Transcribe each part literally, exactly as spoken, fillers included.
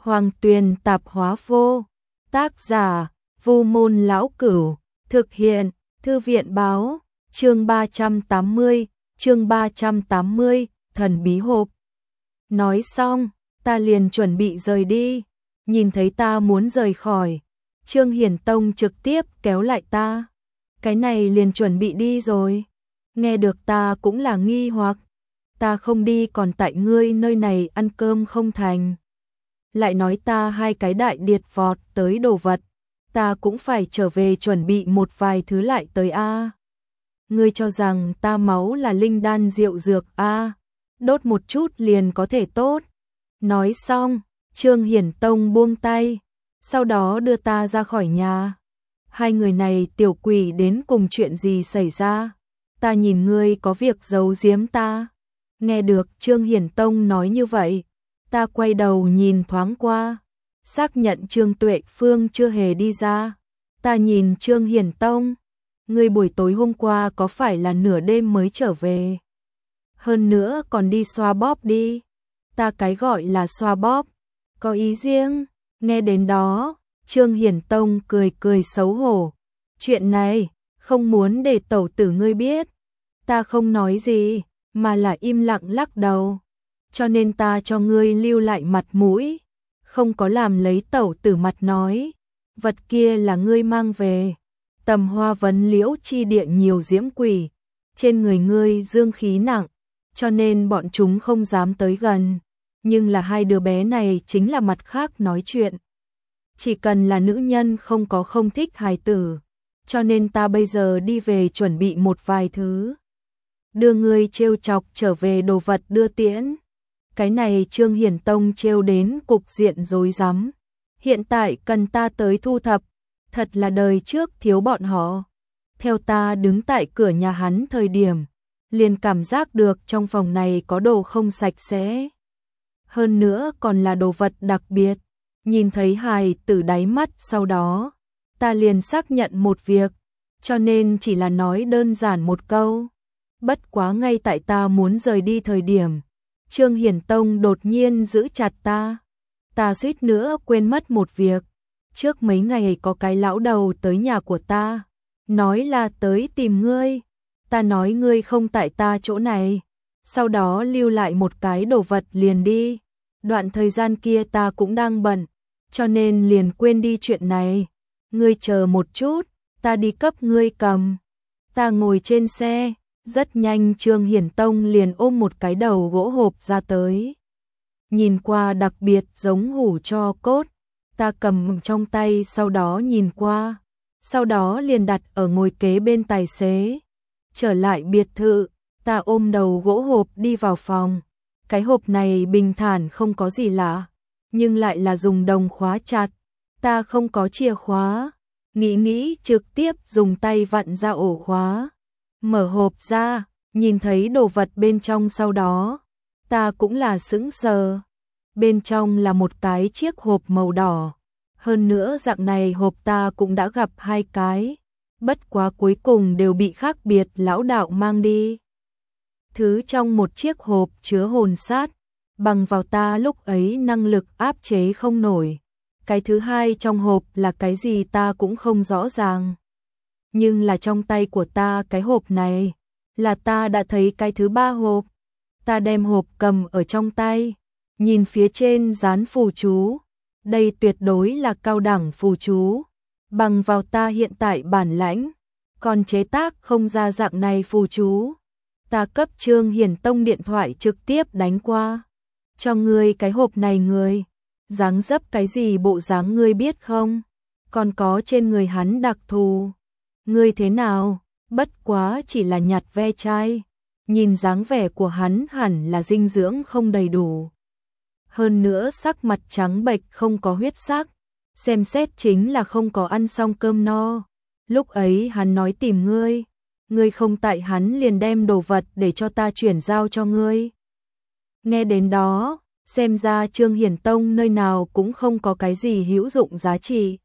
Hoàng Tuyền Tạp Hóa Vô. Tác giả: Vu Môn Lão Cửu. Thực hiện: Thư viện báo. Chương ba trăm tám mươi, chương ba trăm tám mươi, thần bí hộp. Nói xong, ta liền chuẩn bị rời đi. Nhìn thấy ta muốn rời khỏi, Trương Hiển Tông trực tiếp kéo lại ta. Cái này liền chuẩn bị đi rồi. Nghe được ta cũng là nghi hoặc. Ta không đi còn tại ngươi nơi này ăn cơm không thành. Lại nói ta hai cái đại điệt vọt tới đồ vật. Ta cũng phải trở về chuẩn bị một vài thứ lại tới a. Ngươi cho rằng ta máu là linh đan rượu dược a, đốt một chút liền có thể tốt. Nói xong, Trương Hiển Tông buông tay, sau đó đưa ta ra khỏi nhà. Hai người này tiểu quỷ đến cùng chuyện gì xảy ra? Ta nhìn ngươi có việc giấu giếm ta. Nghe được Trương Hiển Tông nói như vậy, ta quay đầu nhìn thoáng qua, xác nhận Trương Tuệ Phương chưa hề đi ra. Ta nhìn Trương Hiển Tông, ngươi buổi tối hôm qua có phải là nửa đêm mới trở về? Hơn nữa còn đi xoa bóp đi. Ta cái gọi là xoa bóp, có ý riêng. Nghe đến đó, Trương Hiển Tông cười cười xấu hổ. Chuyện này, không muốn để tẩu tử ngươi biết. Ta không nói gì, mà là im lặng lắc đầu. Cho nên ta cho ngươi lưu lại mặt mũi, không có làm lấy tẩu tử mặt nói. Vật kia là ngươi mang về. Tầm Hoa Vấn Liễu chi địa nhiều diễm quỷ, trên người ngươi dương khí nặng, cho nên bọn chúng không dám tới gần. Nhưng là hai đứa bé này chính là mặt khác nói chuyện. Chỉ cần là nữ nhân không có không thích hài tử, cho nên ta bây giờ đi về chuẩn bị một vài thứ. Đưa ngươi trêu chọc trở về đồ vật đưa tiễn. Cái này Trương Hiển Tông trêu đến cục diện rối rắm. Hiện tại cần ta tới thu thập. Thật là đời trước thiếu bọn họ. Theo ta đứng tại cửa nhà hắn thời điểm, liền cảm giác được trong phòng này có đồ không sạch sẽ. Hơn nữa còn là đồ vật đặc biệt. Nhìn thấy hài tử đáy mắt sau đó, ta liền xác nhận một việc, cho nên chỉ là nói đơn giản một câu. Bất quá ngay tại ta muốn rời đi thời điểm, Trương Hiển Tông đột nhiên giữ chặt ta. Ta suýt nữa quên mất một việc. Trước mấy ngày có cái lão đầu tới nhà của ta, nói là tới tìm ngươi. Ta nói ngươi không tại ta chỗ này, sau đó lưu lại một cái đồ vật liền đi. Đoạn thời gian kia ta cũng đang bận, cho nên liền quên đi chuyện này. Ngươi chờ một chút, ta đi cấp ngươi cầm. Ta ngồi trên xe, rất nhanh Trương Hiển Tông liền ôm một cái đầu gỗ hộp ra tới. Nhìn qua đặc biệt giống hủ tro cốt. Ta cầm trong tay sau đó nhìn qua, sau đó liền đặt ở ngồi kế bên tài xế. Trở lại biệt thự, ta ôm đầu gỗ hộp đi vào phòng. Cái hộp này bình thản không có gì lạ, nhưng lại là dùng đồng khóa chặt. Ta không có chìa khóa, nghĩ nghĩ trực tiếp dùng tay vặn ra ổ khóa. Mở hộp ra, nhìn thấy đồ vật bên trong sau đó, ta cũng là sững sờ. Bên trong là một cái chiếc hộp màu đỏ. Hơn nữa dạng này hộp ta cũng đã gặp hai cái. Bất quá cuối cùng đều bị khác biệt lão đạo mang đi. Thứ trong một chiếc hộp chứa hồn sát, bằng vào ta lúc ấy năng lực áp chế không nổi. Cái thứ hai trong hộp là cái gì ta cũng không rõ ràng. Nhưng là trong tay của ta cái hộp này, là ta đã thấy cái thứ ba hộp. Ta đem hộp cầm ở trong tay, nhìn phía trên dán phù chú. Đây tuyệt đối là cao đẳng phù chú. Bằng vào ta hiện tại bản lãnh, còn chế tác không ra dạng này phù chú. Ta cấp Trương Hiển Tông điện thoại trực tiếp đánh qua. Cho ngươi cái hộp này ngươi, dáng dấp cái gì bộ dáng ngươi biết không? Còn có trên người hắn đặc thù. Ngươi thế nào? Bất quá chỉ là nhặt ve chai. Nhìn dáng vẻ của hắn hẳn là dinh dưỡng không đầy đủ. Hơn nữa sắc mặt trắng bệch không có huyết sắc, xem xét chính là không có ăn xong cơm no. Lúc ấy hắn nói tìm ngươi, ngươi không tại hắn liền đem đồ vật để cho ta chuyển giao cho ngươi. Nghe đến đó, xem ra Trương Hiển Tông nơi nào cũng không có cái gì hữu dụng giá trị.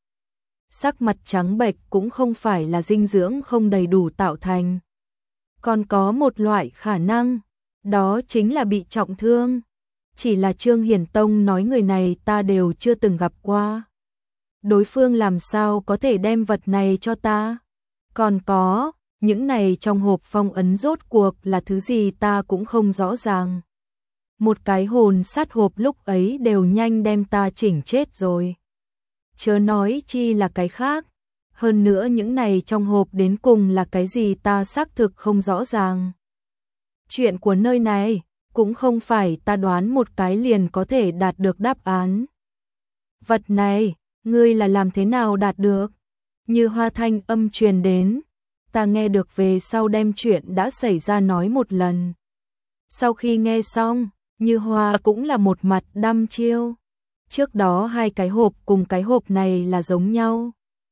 Sắc mặt trắng bệch cũng không phải là dinh dưỡng không đầy đủ tạo thành. Còn có một loại khả năng, đó chính là bị trọng thương. chỉ là Trương Hiển Tông nói người này ta đều chưa từng gặp qua. Đối phương làm sao có thể đem vật này cho ta? Còn có, những này trong hộp phong ấn rốt cuộc là thứ gì ta cũng không rõ ràng. Một cái hồn sát hộp lúc ấy đều nhanh đem ta chỉnh chết rồi. Chớ nói chi là cái khác. Hơn nữa những này trong hộp đến cùng là cái gì ta xác thực không rõ ràng. Chuyện của nơi này cũng không phải ta đoán một cái liền có thể đạt được đáp án. Vật này, ngươi là làm thế nào đạt được? Như Hoa thanh âm truyền đến, ta nghe được về sau đem chuyện đã xảy ra nói một lần. Sau khi nghe xong, Như Hoa cũng là một mặt đăm chiêu. Trước đó hai cái hộp cùng cái hộp này là giống nhau.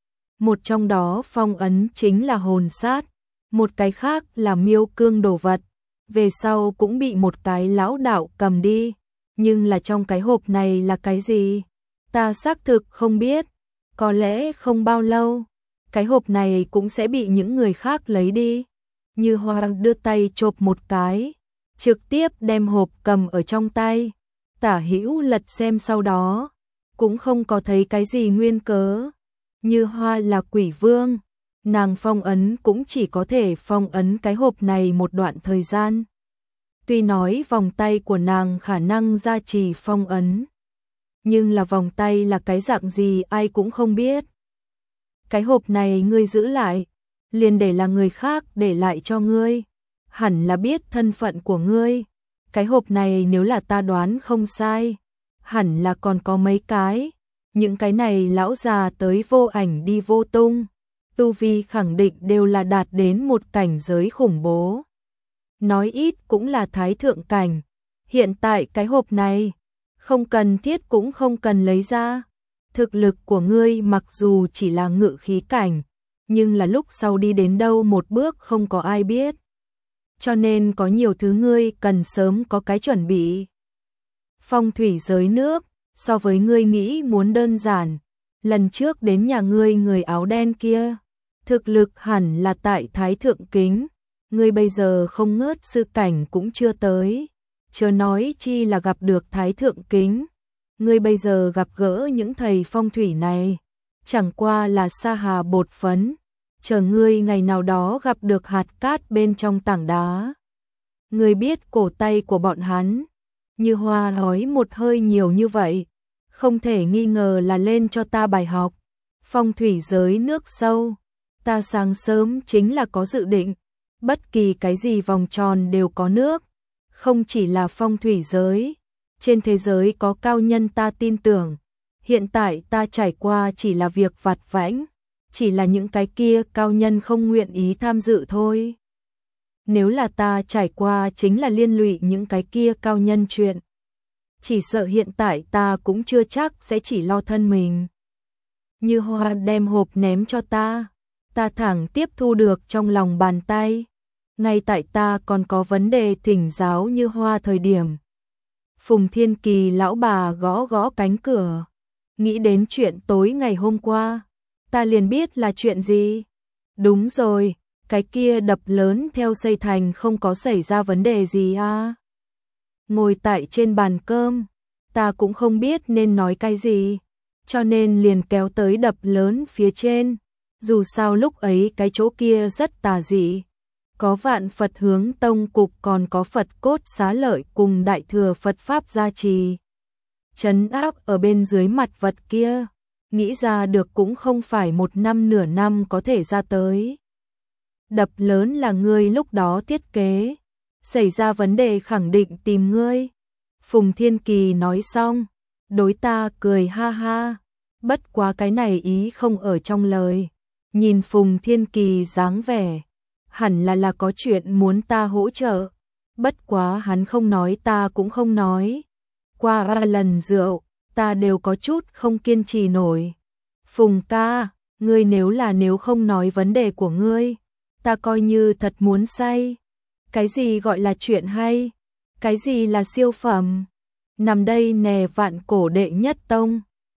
Một trong đó phong ấn chính là hồn sát, một cái khác là miêu cương đồ vật. Về sau cũng bị một cái lão đạo cầm đi. Nhưng là trong cái hộp này là cái gì? Ta xác thực không biết. Có lẽ không bao lâu, cái hộp này cũng sẽ bị những người khác lấy đi. Như Hoa đưa tay chộp một cái, trực tiếp đem hộp cầm ở trong tay. Tả hữu lật xem sau đó, cũng không có thấy cái gì nguyên cớ. Như Hoa là quỷ vương, nàng phong ấn cũng chỉ có thể phong ấn cái hộp này một đoạn thời gian. Tuy nói vòng tay của nàng khả năng gia trì phong ấn, nhưng là vòng tay là cái dạng gì ai cũng không biết. Cái hộp này ngươi giữ lại, liền để là người khác để lại cho ngươi, hẳn là biết thân phận của ngươi. Cái hộp này nếu là ta đoán không sai, hẳn là còn có mấy cái. Những cái này lão già tới vô ảnh đi vô tung, tu vi khẳng định đều là đạt đến một cảnh giới khủng bố. Nói ít cũng là thái thượng cảnh. Hiện tại cái hộp này, không cần thiết cũng không cần lấy ra. Thực lực của ngươi mặc dù chỉ là ngự khí cảnh, nhưng là lúc sau đi đến đâu một bước không có ai biết. Cho nên có nhiều thứ ngươi cần sớm có cái chuẩn bị. Phong thủy giới nước, so với ngươi nghĩ muốn đơn giản. Lần trước đến nhà ngươi người áo đen kia, thực lực hẳn là tại thái thượng kính. Ngươi bây giờ không ngớt sư cảnh cũng chưa tới, chớ nói chi là gặp được thái thượng kính. Ngươi bây giờ gặp gỡ những thầy phong thủy này, chẳng qua là sa hà bột phấn. Chờ ngươi ngày nào đó gặp được hạt cát bên trong tảng đá, ngươi biết cổ tay của bọn hắn. Như Hoa nói một hơi nhiều như vậy, không thể nghi ngờ là lên cho ta bài học. Phong thủy giới nước sâu, ta sáng sớm chính là có dự định, bất kỳ cái gì vòng tròn đều có nước, không chỉ là phong thủy giới, trên thế giới có cao nhân ta tin tưởng. Hiện tại ta trải qua chỉ là việc vặt vãnh, chỉ là những cái kia cao nhân không nguyện ý tham dự thôi. Nếu là ta trải qua chính là liên lụy những cái kia cao nhân chuyện, chỉ sợ hiện tại ta cũng chưa chắc sẽ chỉ lo thân mình. Như Hoa đem hộp ném cho ta, ta thẳng tiếp thu được trong lòng bàn tay. Ngay tại ta còn có vấn đề thỉnh giáo Như Hoa thời điểm, Phùng Thiên Kỳ lão bà gõ gõ cánh cửa. Nghĩ đến chuyện tối ngày hôm qua, ta liền biết là chuyện gì. Đúng rồi, cái kia đập lớn theo xây thành không có xảy ra vấn đề gì à? Ngồi tại trên bàn cơm, ta cũng không biết nên nói cái gì, cho nên liền kéo tới đập lớn phía trên. Dù sao lúc ấy cái chỗ kia rất tà dị, có Vạn Phật Hướng Tông cục, còn có Phật cốt xá lợi cùng Đại Thừa Phật Pháp gia trì, trấn áp ở bên dưới mặt vật kia. Nghĩ ra được cũng không phải một năm nửa năm có thể ra tới. Đập lớn là ngươi lúc đó thiết kế, xảy ra vấn đề khẳng định tìm ngươi. Phùng Thiên Kỳ nói xong, đối ta cười ha ha, bất quá cái này ý không ở trong lời. Nhìn Phùng Thiên Kỳ dáng vẻ, hẳn là là có chuyện muốn ta hỗ trợ, bất quá hắn không nói ta cũng không nói. Qua ba lần rượu, ta đều có chút không kiên trì nổi. Phùng ca, ngươi nếu là nếu không nói vấn đề của ngươi, ta coi như thật muốn say. Cái gì gọi là chuyện hay? Cái gì là siêu phẩm? Nằm đây nè vạn cổ đệ nhất tông.